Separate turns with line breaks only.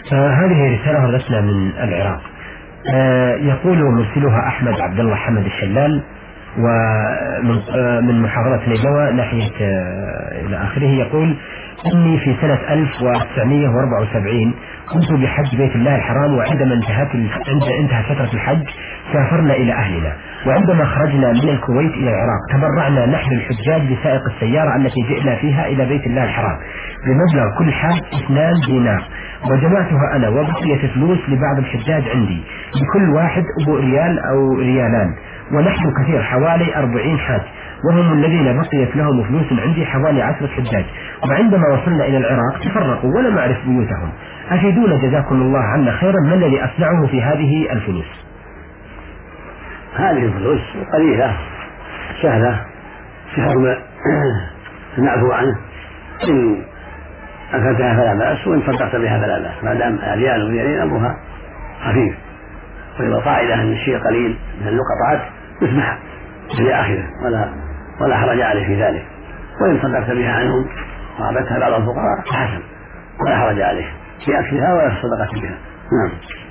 هذه رسالة ورثنا من العراق. يقول مرسلها أحمد عبد الله حمد الشلال، ومن محافظة نينوى ناحية إلى آخره. يقول: إني في سنة 1974 كنت بحج بيت الله الحرام، وعندما انتهت فترة الحج سافرنا إلى أهلنا، وعندما خرجنا من الكويت إلى العراق تبرعنا نحن الحجاج بسائق السيارة التي جئنا فيها إلى بيت الله الحرام بمبلغ كل حاج 2 دينار، وجمعتها أنا وبقية فلوس لبعض الحجاج عندي، لكل واحد أبو ريال أو ريالان، ونحن كثير حوالي 40 حاج، وهم الذين بقيت لهم فلوس عندي حوالي 10 حجاج. وعندما وصلنا إلى العراق تفرقوا ولم أعرف بيوتهم. أفيدونا جزاكم الله عنا خيرا، ما الذي أصنعه في هذه الفلوس؟
هذه الفلوس قليلة سهلة، سهل نعفو عنه، إن أكلتها فلا بأس، وإن صدقت بها فلا بأس، ما دام ريال وريالين أمرها خفيف. وإذا قاعدة أن الشيء قليل من اللقطات يسمح لآخره ولا حرج عليه في ذلك، وإن صدقت بها عنهم وأعطيتها بعض الفقراء فحسن ولا حرج عليه في أكلها ولا في الصدقة بها. نعم.